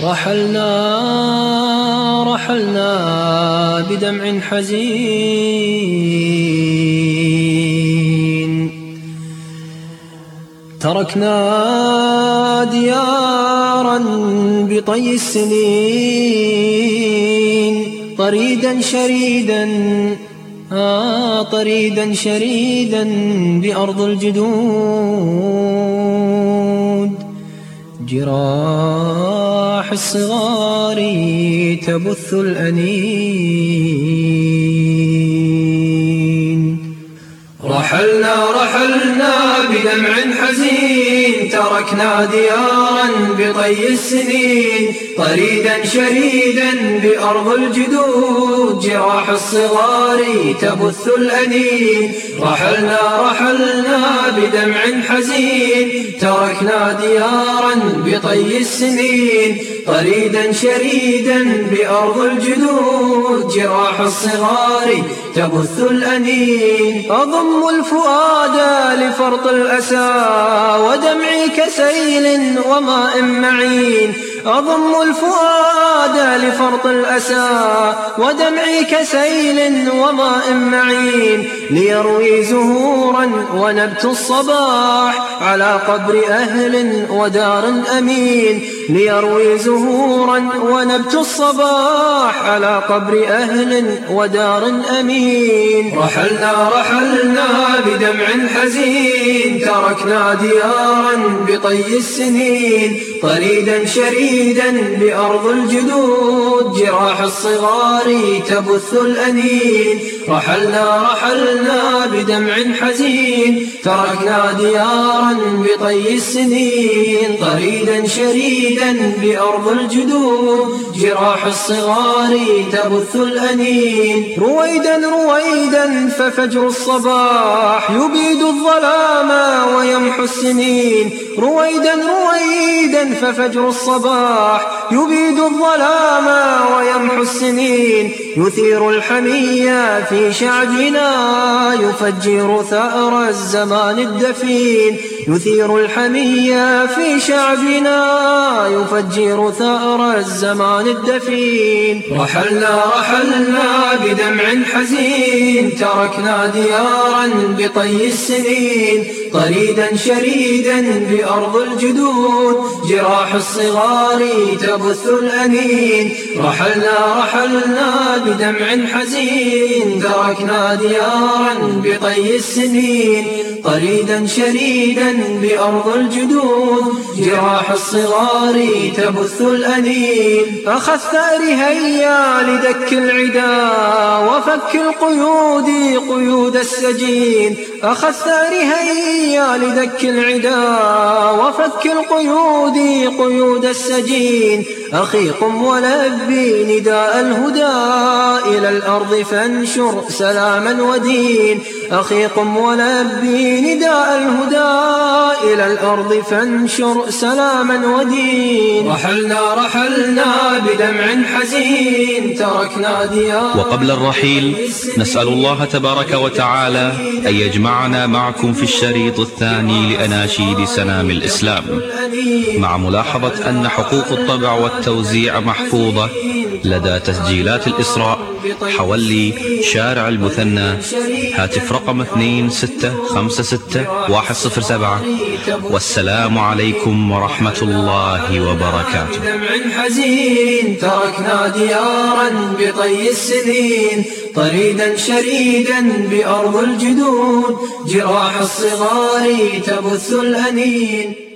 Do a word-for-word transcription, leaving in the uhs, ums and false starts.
رحلنا رحلنا بدمع حزين، تركنا ديارا بطي السنين، طريدا شريدا آه طريدا شريدا بأرض الجدود، جراح الصغار تبث الأنين. رحلنا رحلنا بدمع حزين، تركنا ديارا بطي السنين، طريدا شريدا بأرض الجدود، جراح الصغار تبث الأنين. رحلنا رحلنا بدمع حزين، تركنا ديارا بطي السنين، طريدا شريدا بأرض الجدود، جراح الصغار تبث الأنين. أضم الفؤاد لفرط الأسى، ودمعي كسيل وماء معين، أضم الفؤاد لفرط الأسى، ودمعي كسيل وماء معين، ليروي زهورا ونبت الصباح على قبر أهل ودار أمين، ليروي زهورا ونبت الصباح على قبر أهل ودار أمين. رحلنا رحلنا بدمع حزين، تركنا ديارا بطي السنين، طريدا شريدا بأرض الجدود، جراح الصغار تبث الأنين. رحلنا رحلنا بدمع حزين، تركنا ديارا بطي السنين، طريدا شريدا بأرض الجدود، جراح الصغار تبث الأنين. رويدا رويدا ففجر الصباح يبيد الظلام ويمحو السنين، رويدا رويدا ففجر الصباح يبيد الظلام ويمحو السنين، يثير الحمية في شعبنا يفجر ثأر الزمان الدفين، يثير الحمية في شعبنا يفجر ثأر الزمان الدفين. رحلنا رحلنا بدمع حزين، تركنا ديارا بطي السنين، طريدا شريدا بأرض الجدود، جراح الصغار تبث الأنين. رحلنا رحلنا بدمع حزين، تركنا ديارا بطي السنين، طريدا شريدا بأرض الجدود، جراح الصغار تبث الأنين. أخا الثأر هيا لدك العدا وفك القيود قيود السجين، أخا الثأر هيا لدك العدا وفك القيود قيود السجين. أخي قم ولبي نداء الهدى إلى الأرض فانشر سلاما ودين، أخي قم ولبي نداء الهدى إلى الأرض فانشر سلاما ودين. رحلنا رحلنا بدمع حزين، تركنا ديار. وقبل الرحيل نسأل الله تبارك وتعالى أن يجمعنا معكم في الشريط الثاني لأناشيد سنام الإسلام، مع ملاحظة أن حقوق الطبع والتوزيع محفوظة لدى تسجيلات الإسراء، حولي شارع المثنى، هاتف رقم اثنين ستة خمسة ستة واحد صفر سبعة. والسلام عليكم ورحمة الله وبركاته. بدمع حزين، تركنا ديارا بطي السنين، طريدا شريدا بأرض الجدود، جراح الصغار تبث الأنين.